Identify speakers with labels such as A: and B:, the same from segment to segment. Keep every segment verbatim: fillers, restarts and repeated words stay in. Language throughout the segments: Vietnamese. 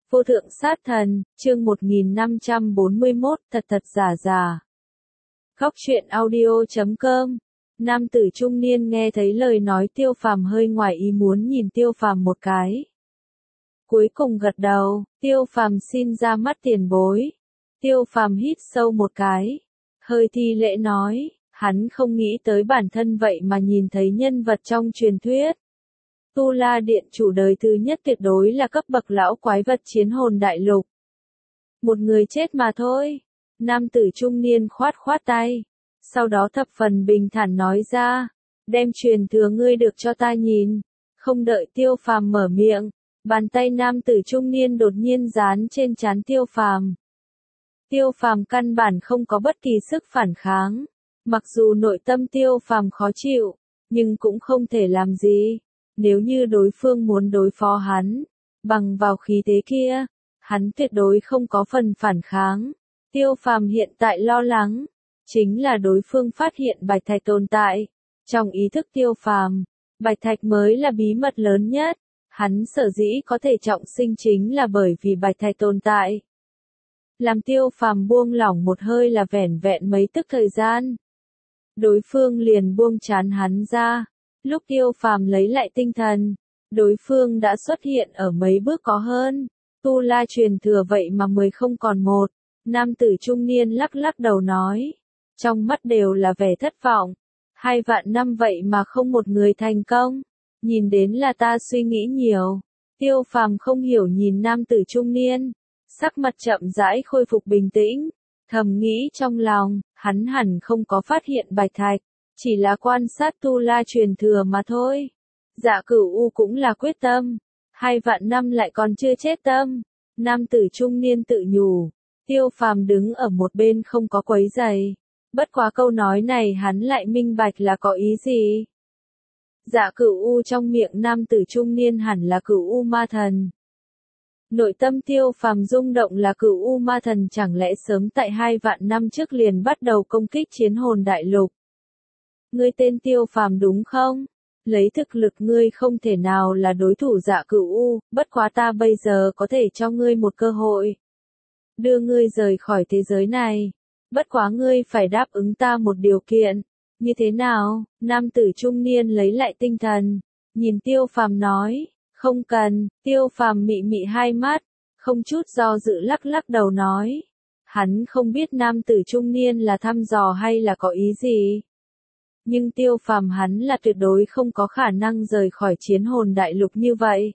A: Vô thượng sát thần, chương một nghìn năm trăm bốn mươi mốt, thật thật giả giả. Khóc chuyện audio chấm com. Nam tử trung niên nghe thấy lời nói Tiêu Phàm hơi ngoài ý muốn nhìn Tiêu Phàm một cái. Cuối cùng gật đầu, Tiêu Phàm xin ra mắt tiền bối. Tiêu Phàm hít sâu một cái, hơi thi lễ nói, hắn không nghĩ tới bản thân vậy mà nhìn thấy nhân vật trong truyền thuyết. Tu La Điện chủ đời thứ nhất tuyệt đối là cấp bậc lão quái vật chiến hồn đại lục. Một người chết mà thôi. Nam tử trung niên khoát khoát tay. Sau đó thập phần bình thản nói ra. Đem truyền thừa ngươi được cho ta nhìn. Không đợi Tiêu Phàm mở miệng. Bàn tay nam tử trung niên đột nhiên dán trên trán Tiêu Phàm. Tiêu Phàm căn bản không có bất kỳ sức phản kháng. Mặc dù nội tâm Tiêu Phàm khó chịu. Nhưng cũng không thể làm gì. Nếu như đối phương muốn đối phó hắn, bằng vào khí thế kia, hắn tuyệt đối không có phần phản kháng. Tiêu Phàm hiện tại lo lắng, chính là đối phương phát hiện bạch thạch tồn tại. Trong ý thức Tiêu Phàm, bạch thạch mới là bí mật lớn nhất. Hắn sở dĩ có thể trọng sinh chính là bởi vì bạch thạch tồn tại. Làm Tiêu Phàm buông lỏng một hơi là vẻn vẹn mấy tức thời gian. Đối phương liền buông trán hắn ra. Lúc Tiêu Phàm lấy lại tinh thần, đối phương đã xuất hiện ở mấy bước có hơn. Tu La truyền thừa vậy mà mười không còn một. Nam tử trung niên lắc lắc đầu nói. Trong mắt đều là vẻ thất vọng. Hai vạn năm vậy mà không một người thành công. Nhìn đến là ta suy nghĩ nhiều. Tiêu Phàm không hiểu nhìn nam tử trung niên. Sắc mặt chậm rãi khôi phục bình tĩnh. Thầm nghĩ trong lòng, hắn hẳn không có phát hiện bạch thạch. Chỉ là quan sát Tu La truyền thừa mà thôi. Dạ Cửu U cũng là quyết tâm. Hai vạn năm lại còn chưa chết tâm. Nam tử trung niên tự nhủ. Tiêu Phàm đứng ở một bên không có quấy giày. Bất quá câu nói này hắn lại minh bạch là có ý gì. Dạ Cửu U trong miệng nam tử trung niên hẳn là Cửu U ma thần. Nội tâm Tiêu Phàm rung động là Cửu U ma thần chẳng lẽ sớm tại hai vạn năm trước liền bắt đầu công kích chiến hồn đại lục. Ngươi tên Tiêu Phàm đúng không? Lấy thực lực ngươi không thể nào là đối thủ Dạ Cửu U, bất quá ta bây giờ có thể cho ngươi một cơ hội. Đưa ngươi rời khỏi thế giới này. Bất quá ngươi phải đáp ứng ta một điều kiện. Như thế nào? Nam tử trung niên lấy lại tinh thần. Nhìn Tiêu Phàm nói. Không cần. Tiêu Phàm mị mị hai mắt. Không chút do dự lắc lắc đầu nói. Hắn không biết nam tử trung niên là thăm dò hay là có ý gì. Nhưng Tiêu Phàm hắn là tuyệt đối không có khả năng rời khỏi chiến hồn đại lục như vậy.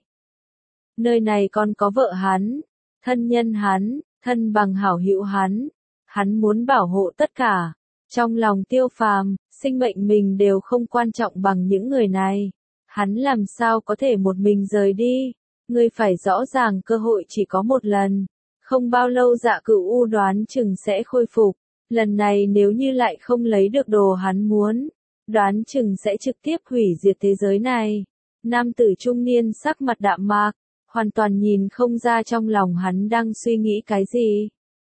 A: Nơi này còn có vợ hắn, thân nhân hắn, thân bằng hảo hữu hắn. Hắn muốn bảo hộ tất cả. Trong lòng Tiêu Phàm, sinh mệnh mình đều không quan trọng bằng những người này. Hắn làm sao có thể một mình rời đi. Ngươi phải rõ ràng cơ hội chỉ có một lần. Không bao lâu Dạ Cửu U đoán chừng sẽ khôi phục. Lần này nếu như lại không lấy được đồ hắn muốn, đoán chừng sẽ trực tiếp hủy diệt thế giới này. Nam tử trung niên sắc mặt đạm mạc, hoàn toàn nhìn không ra trong lòng hắn đang suy nghĩ cái gì.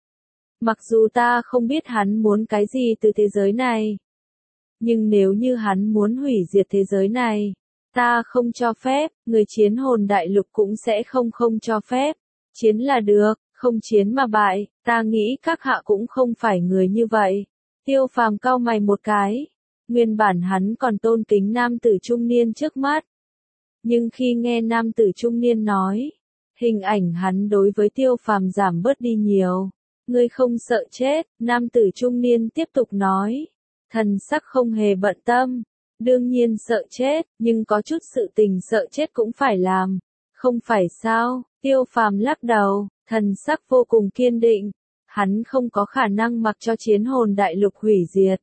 A: Mặc dù ta không biết hắn muốn cái gì từ thế giới này. Nhưng nếu như hắn muốn hủy diệt thế giới này, ta không cho phép, người chiến hồn đại lục cũng sẽ không không cho phép. Chiến là được, không chiến mà bại, ta nghĩ các hạ cũng không phải người như vậy. Tiêu Phàm cau mày một cái. Nguyên bản hắn còn tôn kính nam tử trung niên trước mắt. Nhưng khi nghe nam tử trung niên nói, hình ảnh hắn đối với Tiêu Phàm giảm bớt đi nhiều. Ngươi không sợ chết, nam tử trung niên tiếp tục nói. Thần sắc không hề bận tâm. Đương nhiên sợ chết, nhưng có chút sự tình sợ chết cũng phải làm. Không phải sao? Tiêu Phàm lắc đầu, thần sắc vô cùng kiên định. Hắn không có khả năng mặc cho chiến hồn đại lục hủy diệt.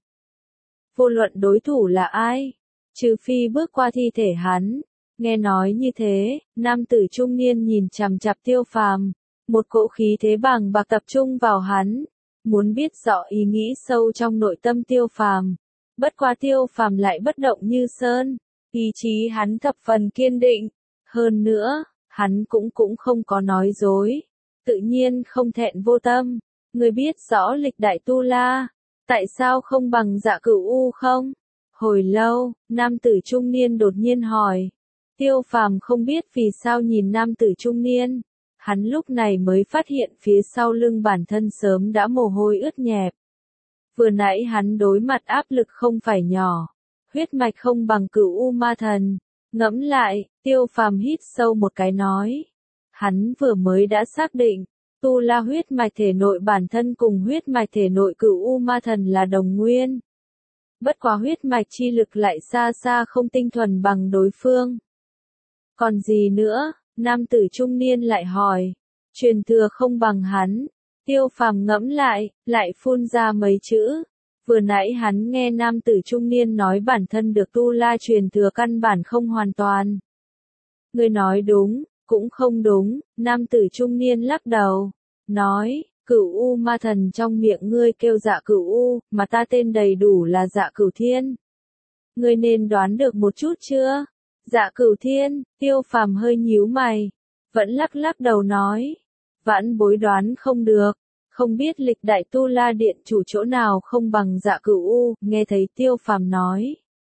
A: Vô luận đối thủ là ai, trừ phi bước qua thi thể hắn. Nghe nói như thế, nam tử trung niên nhìn chằm chằm Tiêu Phàm, một cỗ khí thế bàng bạc tập trung vào hắn, muốn biết rõ ý nghĩ sâu trong nội tâm Tiêu Phàm. Bất quá Tiêu Phàm lại bất động như sơn, ý chí hắn thập phần kiên định, hơn nữa, hắn cũng cũng không có nói dối, tự nhiên không thẹn vô tâm. Người biết rõ lịch đại Tu La, tại sao không bằng Dạ Cửu U không? Hồi lâu, nam tử trung niên đột nhiên hỏi. Tiêu Phàm không biết vì sao nhìn nam tử trung niên. Hắn lúc này mới phát hiện phía sau lưng bản thân sớm đã mồ hôi ướt nhẹp. Vừa nãy hắn đối mặt áp lực không phải nhỏ. Huyết mạch không bằng Cửu U Ma Thần. Ngẫm lại, Tiêu Phàm hít sâu một cái nói. Hắn vừa mới đã xác định, Tu La huyết mạch thể nội bản thân cùng huyết mạch thể nội Cửu U Ma Thần là đồng nguyên. Bất quá huyết mạch chi lực lại xa xa không tinh thuần bằng đối phương. Còn gì nữa? Nam tử trung niên lại hỏi. Truyền thừa không bằng hắn. Tiêu Phàm ngẫm lại, lại phun ra mấy chữ. Vừa nãy hắn nghe nam tử trung niên nói bản thân được Tu La truyền thừa căn bản không hoàn toàn. Ngươi nói đúng, cũng không đúng, nam tử trung niên lắc đầu. Nói, Cửu U Ma Thần trong miệng ngươi kêu Dạ Cửu U, mà ta tên đầy đủ là Dạ Cửu Thiên. Ngươi nên đoán được một chút chưa? Dạ Cửu Thiên, Tiêu Phàm hơi nhíu mày, vẫn lắc lắc đầu nói. Vãn bối đoán không được, không biết lịch đại Tu La Điện chủ chỗ nào không bằng Dạ Cửu U, nghe thấy Tiêu Phàm nói.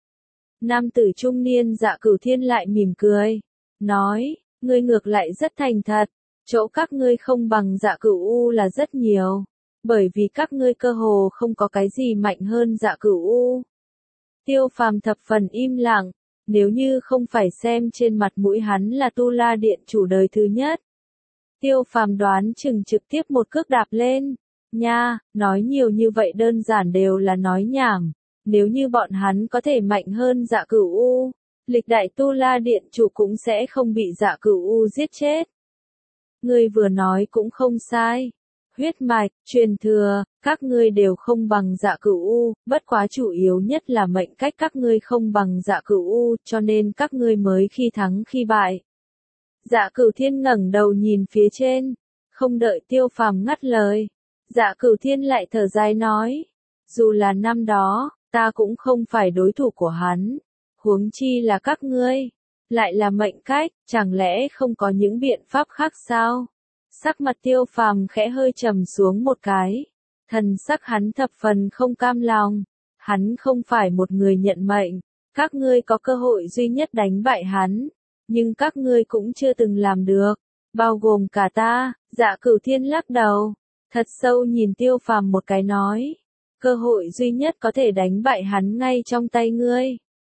A: Nam tử trung niên Dạ Cửu Thiên lại mỉm cười, nói, ngươi ngược lại rất thành thật, chỗ các ngươi không bằng Dạ Cửu U là rất nhiều, bởi vì các ngươi cơ hồ không có cái gì mạnh hơn Dạ Cửu U. Tiêu Phàm thập phần im lặng. Nếu như không phải xem trên mặt mũi hắn là Tu La Điện chủ đời thứ nhất. Tiêu Phàm đoán chừng trực tiếp một cước đạp lên. Nha, nói nhiều như vậy đơn giản đều là nói nhảm. Nếu như bọn hắn có thể mạnh hơn Dạ Cửu U, lịch đại Tu La Điện chủ cũng sẽ không bị Dạ Cửu U giết chết. Ngươi vừa nói cũng không sai. Huyết mạch, truyền thừa, các ngươi đều không bằng Dạ Cửu U, bất quá chủ yếu nhất là mệnh cách các ngươi không bằng Dạ Cửu U, cho nên các ngươi mới khi thắng khi bại. Dạ Cửu Thiên ngẩng đầu nhìn phía trên, không đợi Tiêu Phàm ngắt lời. Dạ Cửu Thiên lại thở dài nói, dù là năm đó, ta cũng không phải đối thủ của hắn, huống chi là các ngươi, lại là mệnh cách, chẳng lẽ không có những biện pháp khác sao? Sắc mặt Tiêu Phàm khẽ hơi trầm xuống một cái. Thần sắc hắn thập phần không cam lòng. Hắn không phải một người nhận mệnh. Các ngươi có cơ hội duy nhất đánh bại hắn. Nhưng các ngươi cũng chưa từng làm được. Bao gồm cả ta. Dạ Cửu Thiên lắc đầu. Thật sâu nhìn Tiêu Phàm một cái nói. Cơ hội duy nhất có thể đánh bại hắn ngay trong tay ngươi.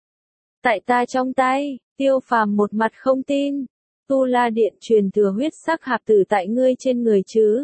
A: Tại ta trong tay. Tiêu Phàm một mặt không tin. Tu La Điện truyền thừa huyết sắc hạp tử tại ngươi trên người chứ?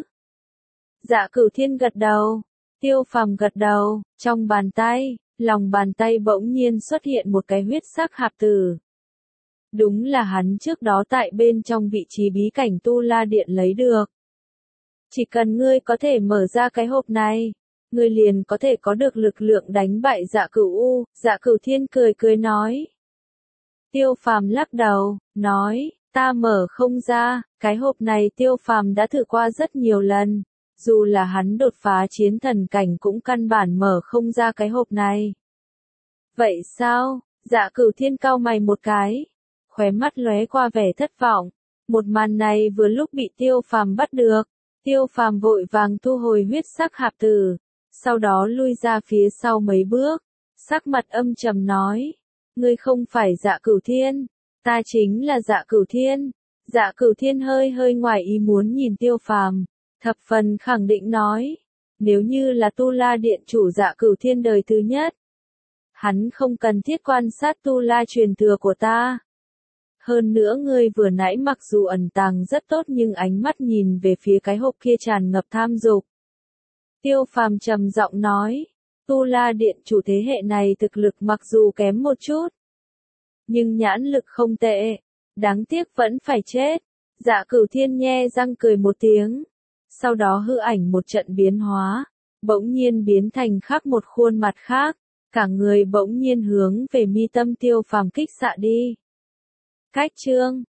A: Dạ Cửu Thiên gật đầu. Tiêu Phàm gật đầu. Trong bàn tay, lòng bàn tay bỗng nhiên xuất hiện một cái huyết sắc hạp tử. Đúng là hắn trước đó tại bên trong vị trí bí cảnh Tu La Điện lấy được. Chỉ cần ngươi có thể mở ra cái hộp này, ngươi liền có thể có được lực lượng đánh bại Dạ Cửu U. Dạ Cửu Thiên cười cười nói. Tiêu Phàm lắc đầu, nói. Ta mở không ra, cái hộp này Tiêu Phàm đã thử qua rất nhiều lần, dù là hắn đột phá chiến thần cảnh cũng căn bản mở không ra cái hộp này. Vậy sao? Dạ Cửu Thiên cau mày một cái, khóe mắt lóe qua vẻ thất vọng. Một màn này vừa lúc bị Tiêu Phàm bắt được, Tiêu Phàm vội vàng thu hồi huyết sắc hạp tử, sau đó lui ra phía sau mấy bước, sắc mặt âm trầm nói, ngươi không phải Dạ Cửu Thiên. Ta chính là Dạ Cửu Thiên. Dạ Cửu Thiên hơi hơi ngoài ý muốn nhìn Tiêu Phàm, thập phần khẳng định nói, nếu như là Tu La Điện chủ Dạ Cửu Thiên đời thứ nhất, hắn không cần thiết quan sát Tu La truyền thừa của ta. Hơn nữa ngươi vừa nãy mặc dù ẩn tàng rất tốt nhưng ánh mắt nhìn về phía cái hộp kia tràn ngập tham dục. Tiêu Phàm trầm giọng nói, Tu La Điện chủ thế hệ này thực lực mặc dù kém một chút, nhưng nhãn lực không tệ, đáng tiếc vẫn phải chết. Dạ Cửu Thiên nhe răng cười một tiếng, sau đó hư ảnh một trận biến hóa, bỗng nhiên biến thành khắc một khuôn mặt khác, cả người bỗng nhiên hướng về mi tâm Tiêu Phàm kích xạ đi. Cách chương